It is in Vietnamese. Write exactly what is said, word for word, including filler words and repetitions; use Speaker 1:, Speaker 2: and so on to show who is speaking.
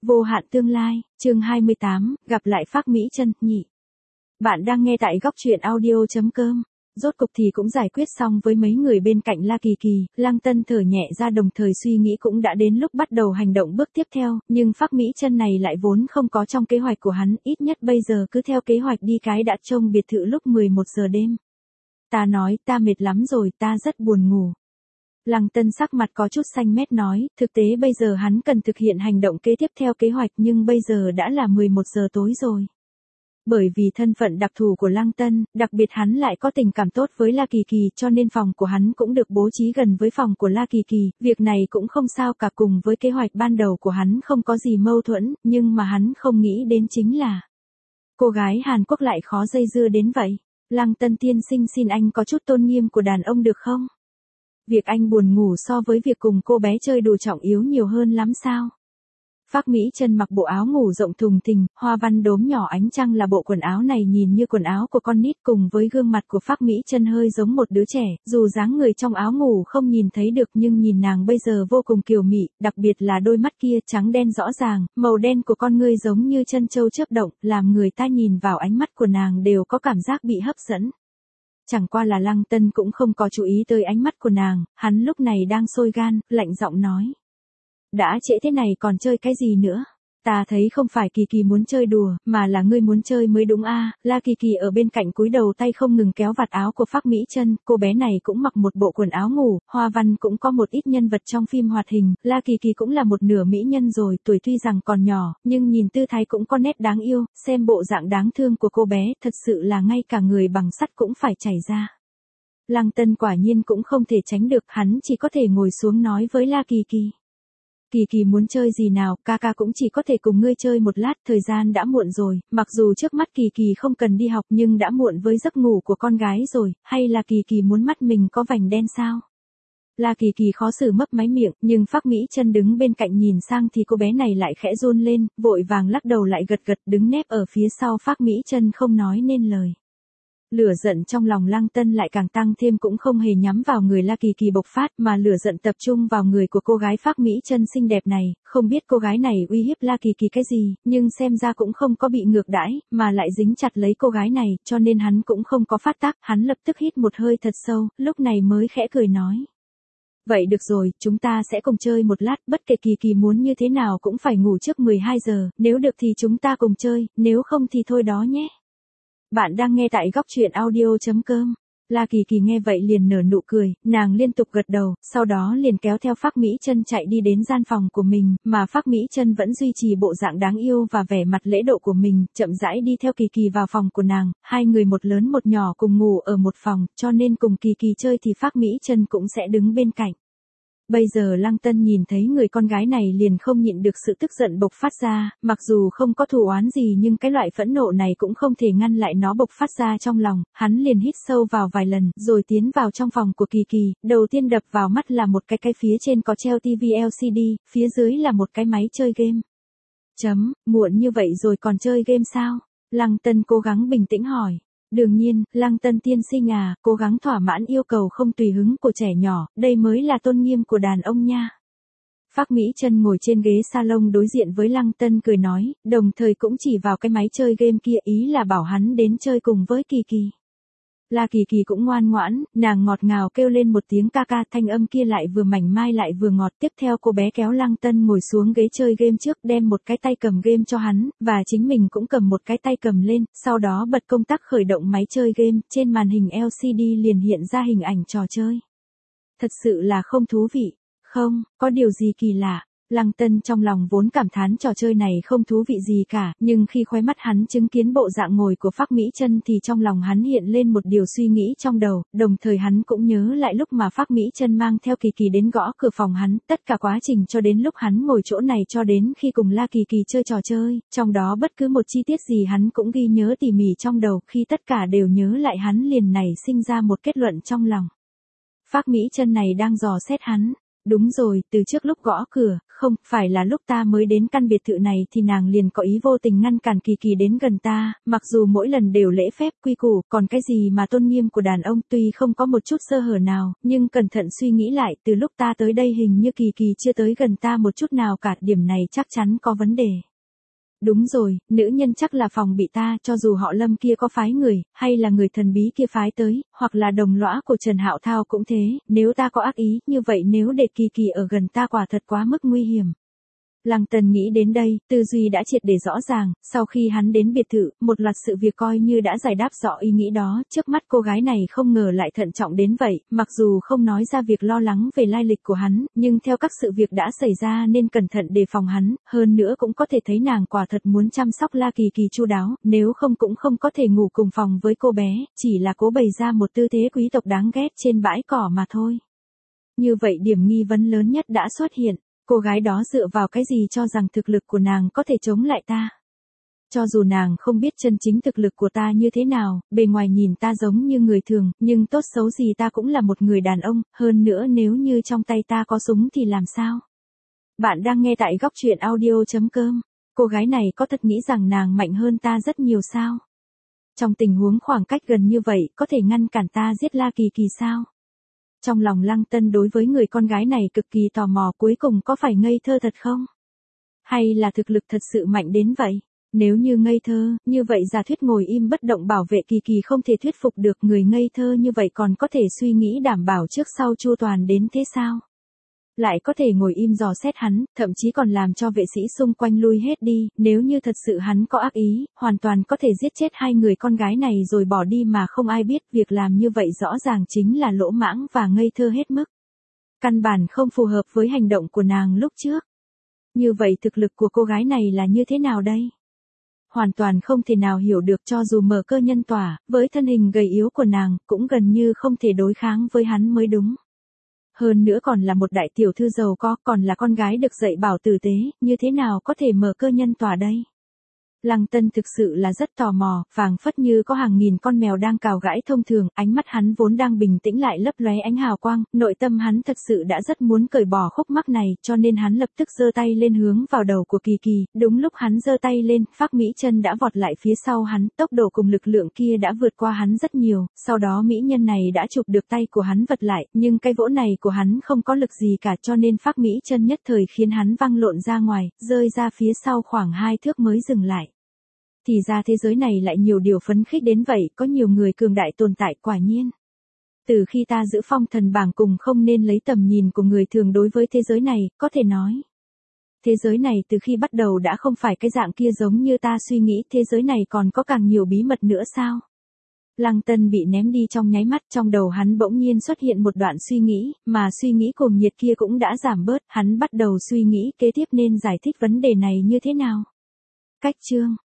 Speaker 1: Vô hạn tương lai, chương hai mươi tám, gặp lại Phác Mỹ Chân, nhị. Bạn đang nghe tại góc truyện audio chấm com. Rốt cục thì cũng giải quyết xong với mấy người bên cạnh La Kỳ Kỳ, Lăng Tân thở nhẹ ra đồng thời suy nghĩ cũng đã đến lúc bắt đầu hành động bước tiếp theo, nhưng Phác Mỹ Chân này lại vốn không có trong kế hoạch của hắn, ít nhất bây giờ cứ theo kế hoạch đi cái đã trông biệt thự lúc mười một giờ đêm. Ta nói, ta mệt lắm rồi, ta rất buồn ngủ. Lăng Tân sắc mặt có chút xanh mét nói, thực tế bây giờ hắn cần thực hiện hành động kế tiếp theo kế hoạch nhưng bây giờ đã là mười một giờ tối rồi. Bởi vì thân phận đặc thù của Lăng Tân, đặc biệt hắn lại có tình cảm tốt với La Kỳ Kỳ cho nên phòng của hắn cũng được bố trí gần với phòng của La Kỳ Kỳ, việc này cũng không sao cả, cùng với kế hoạch ban đầu của hắn không có gì mâu thuẫn, nhưng mà hắn không nghĩ đến chính là cô gái Hàn Quốc lại khó dây dưa đến vậy. Lăng Tân tiên sinh, xin anh có chút tôn nghiêm của đàn ông được không? Việc anh buồn ngủ so với việc cùng cô bé chơi đùa trọng yếu nhiều hơn lắm sao? Phác Mỹ Chân mặc bộ áo ngủ rộng thùng thình, hoa văn đốm nhỏ ánh trăng là bộ quần áo này nhìn như quần áo của con nít, cùng với gương mặt của Phác Mỹ Chân hơi giống một đứa trẻ, dù dáng người trong áo ngủ không nhìn thấy được nhưng nhìn nàng bây giờ vô cùng kiều mị, đặc biệt là đôi mắt kia trắng đen rõ ràng, màu đen của con ngươi giống như chân châu chớp động, làm người ta nhìn vào ánh mắt của nàng đều có cảm giác bị hấp dẫn. Chẳng qua là Lăng Tân cũng không có chú ý tới ánh mắt của nàng, hắn lúc này đang sôi gan, lạnh giọng nói. Đã trễ thế này còn chơi cái gì nữa? Ta thấy không phải Kỳ Kỳ muốn chơi đùa, mà là ngươi muốn chơi mới đúng a. La Kỳ Kỳ ở bên cạnh cúi đầu tay không ngừng kéo vạt áo của Phác Mỹ Chân, cô bé này cũng mặc một bộ quần áo ngủ, hoa văn cũng có một ít nhân vật trong phim hoạt hình, La Kỳ Kỳ cũng là một nửa mỹ nhân rồi, tuổi tuy rằng còn nhỏ, nhưng nhìn tư thái cũng có nét đáng yêu, xem bộ dạng đáng thương của cô bé, thật sự là ngay cả người bằng sắt cũng phải chảy ra. Lăng Tân quả nhiên cũng không thể tránh được, hắn chỉ có thể ngồi xuống nói với La Kỳ Kỳ. Kỳ Kỳ muốn chơi gì nào, ca ca cũng chỉ có thể cùng ngươi chơi một lát, thời gian đã muộn rồi, mặc dù trước mắt Kỳ Kỳ không cần đi học nhưng đã muộn với giấc ngủ của con gái rồi, hay là Kỳ Kỳ muốn mắt mình có vành đen sao? La Kỳ Kỳ khó xử mấp máy miệng, nhưng Phác Mỹ Chân đứng bên cạnh nhìn sang thì cô bé này lại khẽ run lên, vội vàng lắc đầu lại gật gật đứng nép ở phía sau Phác Mỹ Chân không nói nên lời. Lửa giận trong lòng Lăng Tân lại càng tăng thêm, cũng không hề nhắm vào người La Kỳ Kỳ bộc phát mà lửa giận tập trung vào người của cô gái Phác Mỹ Chân xinh đẹp này, không biết cô gái này uy hiếp La Kỳ Kỳ cái gì, nhưng xem ra cũng không có bị ngược đãi, mà lại dính chặt lấy cô gái này, cho nên hắn cũng không có phát tác, hắn lập tức hít một hơi thật sâu, lúc này mới khẽ cười nói. Vậy được rồi, chúng ta sẽ cùng chơi một lát, bất kể Kỳ Kỳ muốn như thế nào cũng phải ngủ trước mười hai giờ, nếu được thì chúng ta cùng chơi, nếu không thì thôi đó nhé. Bạn đang nghe tại góc truyện audio chấm com. La Kỳ Kỳ nghe vậy liền nở nụ cười, nàng liên tục gật đầu, sau đó liền kéo theo Phác Mỹ Chân chạy đi đến gian phòng của mình, mà Phác Mỹ Chân vẫn duy trì bộ dạng đáng yêu và vẻ mặt lễ độ của mình, chậm rãi đi theo Kỳ Kỳ vào phòng của nàng, hai người một lớn một nhỏ cùng ngủ ở một phòng, cho nên cùng Kỳ Kỳ chơi thì Phác Mỹ Chân cũng sẽ đứng bên cạnh. Bây giờ Lăng Tân nhìn thấy người con gái này liền không nhịn được sự tức giận bộc phát ra, mặc dù không có thù oán gì nhưng cái loại phẫn nộ này cũng không thể ngăn lại nó bộc phát ra trong lòng, hắn liền hít sâu vào vài lần, rồi tiến vào trong phòng của Kỳ Kỳ, đầu tiên đập vào mắt là một cái cái phía trên có treo tivi lờ xê đê, phía dưới là một cái máy chơi game. Chấm, muộn như vậy rồi còn chơi game sao? Lăng Tân cố gắng bình tĩnh hỏi. Đương nhiên, Lăng Tân tiên sinh à, cố gắng thỏa mãn yêu cầu không tùy hứng của trẻ nhỏ, đây mới là tôn nghiêm của đàn ông nha. Phác Mỹ Chân ngồi trên ghế salon đối diện với Lăng Tân cười nói, đồng thời cũng chỉ vào cái máy chơi game kia, ý là bảo hắn đến chơi cùng với Kỳ Kỳ. La Kỳ Kỳ cũng ngoan ngoãn, nàng ngọt ngào kêu lên một tiếng ca ca, thanh âm kia lại vừa mảnh mai lại vừa ngọt. Tiếp theo cô bé kéo Lăng Tân ngồi xuống ghế chơi game trước, đem một cái tay cầm game cho hắn, và chính mình cũng cầm một cái tay cầm lên, sau đó bật công tắc khởi động máy chơi game, trên màn hình lờ xê đê liền hiện ra hình ảnh trò chơi. Thật sự là không thú vị, không, có điều gì kỳ lạ. Lăng Tân trong lòng vốn cảm thán trò chơi này không thú vị gì cả, nhưng khi khóe mắt hắn chứng kiến bộ dạng ngồi của Phác Mỹ Chân thì trong lòng hắn hiện lên một điều suy nghĩ trong đầu, đồng thời hắn cũng nhớ lại lúc mà Phác Mỹ Chân mang theo Kỳ Kỳ đến gõ cửa phòng hắn, tất cả quá trình cho đến lúc hắn ngồi chỗ này cho đến khi cùng La Kỳ Kỳ chơi trò chơi, trong đó bất cứ một chi tiết gì hắn cũng ghi nhớ tỉ mỉ trong đầu, khi tất cả đều nhớ lại hắn liền nảy sinh ra một kết luận trong lòng. Phác Mỹ Chân này đang dò xét hắn. Đúng rồi, từ trước lúc gõ cửa, không, phải là lúc ta mới đến căn biệt thự này thì nàng liền có ý vô tình ngăn cản Kỳ Kỳ đến gần ta, mặc dù mỗi lần đều lễ phép quy củ, còn cái gì mà tôn nghiêm của đàn ông tuy không có một chút sơ hở nào, nhưng cẩn thận suy nghĩ lại, từ lúc ta tới đây hình như Kỳ Kỳ chưa tới gần ta một chút nào cả, điểm này chắc chắn có vấn đề. Đúng rồi, nữ nhân chắc là phòng bị ta, cho dù họ Lâm kia có phái người, hay là người thần bí kia phái tới, hoặc là đồng lõa của Trần Hạo Thao cũng thế, nếu ta có ác ý, như vậy nếu để Kỳ Kỳ ở gần ta quả thật quá mức nguy hiểm. Lăng Tần nghĩ đến đây, tư duy đã triệt để rõ ràng, sau khi hắn đến biệt thự, một loạt sự việc coi như đã giải đáp rõ ý nghĩ đó, trước mắt cô gái này không ngờ lại thận trọng đến vậy, mặc dù không nói ra việc lo lắng về lai lịch của hắn, nhưng theo các sự việc đã xảy ra nên cẩn thận đề phòng hắn, hơn nữa cũng có thể thấy nàng quả thật muốn chăm sóc La Kỳ Kỳ chu đáo, nếu không cũng không có thể ngủ cùng phòng với cô bé, chỉ là cố bày ra một tư thế quý tộc đáng ghét trên bãi cỏ mà thôi. Như vậy điểm nghi vấn lớn nhất đã xuất hiện. Cô gái đó dựa vào cái gì cho rằng thực lực của nàng có thể chống lại ta? Cho dù nàng không biết chân chính thực lực của ta như thế nào, bề ngoài nhìn ta giống như người thường, nhưng tốt xấu gì ta cũng là một người đàn ông, hơn nữa nếu như trong tay ta có súng thì làm sao? Bạn đang nghe tại góc truyện audio chấm com. Cô gái này có thật nghĩ rằng nàng mạnh hơn ta rất nhiều sao? Trong tình huống khoảng cách gần như vậy, có thể ngăn cản ta giết La Kỳ Kỳ sao? Trong lòng Lăng Tân đối với người con gái này cực kỳ tò mò, cuối cùng có phải ngây thơ thật không? Hay là thực lực thật sự mạnh đến vậy? Nếu như ngây thơ, như vậy giả thuyết ngồi im bất động bảo vệ Kỳ Kỳ không thể thuyết phục được, người ngây thơ như vậy còn có thể suy nghĩ đảm bảo trước sau chu toàn đến thế sao? Lại có thể ngồi im dò xét hắn, thậm chí còn làm cho vệ sĩ xung quanh lui hết đi, nếu như thật sự hắn có ác ý, hoàn toàn có thể giết chết hai người con gái này rồi bỏ đi mà không ai biết, việc làm như vậy rõ ràng chính là lỗ mãng và ngây thơ hết mức. Căn bản không phù hợp với hành động của nàng lúc trước. Như vậy thực lực của cô gái này là như thế nào đây? Hoàn toàn không thể nào hiểu được, cho dù mở cơ nhân tỏa, với thân hình gầy yếu của nàng, cũng gần như không thể đối kháng với hắn mới đúng. Hơn nữa còn là một đại tiểu thư giàu có, còn là con gái được dạy bảo tử tế, như thế nào có thể mở cơ nhân tỏa đây? Lăng Tân thực sự là rất tò mò, phảng phất như có hàng nghìn con mèo đang cào gãi thông thường, ánh mắt hắn vốn đang bình tĩnh lại lấp lóe ánh hào quang, nội tâm hắn thật sự đã rất muốn cởi bỏ khúc mắc này, cho nên hắn lập tức giơ tay lên hướng vào đầu của Kỳ Kỳ, đúng lúc hắn giơ tay lên, Phác Mỹ Chân đã vọt lại phía sau hắn, tốc độ cùng lực lượng kia đã vượt qua hắn rất nhiều, sau đó mỹ nhân này đã chụp được tay của hắn vật lại, nhưng cái vỗ này của hắn không có lực gì cả, cho nên Phác Mỹ Chân nhất thời khiến hắn văng lộn ra ngoài, rơi ra phía sau khoảng hai thước mới dừng lại. Thì ra thế giới này lại nhiều điều phấn khích đến vậy, có nhiều người cường đại tồn tại, quả nhiên. Từ khi ta giữ phong thần bảng cùng không nên lấy tầm nhìn của người thường đối với thế giới này, có thể nói. Thế giới này từ khi bắt đầu đã không phải cái dạng kia giống như ta suy nghĩ, thế giới này còn có càng nhiều bí mật nữa sao? Lăng Tân bị ném đi trong nháy mắt, trong đầu hắn bỗng nhiên xuất hiện một đoạn suy nghĩ, mà suy nghĩ cuồng nhiệt kia cũng đã giảm bớt, hắn bắt đầu suy nghĩ kế tiếp nên giải thích vấn đề này như thế nào. Cách chương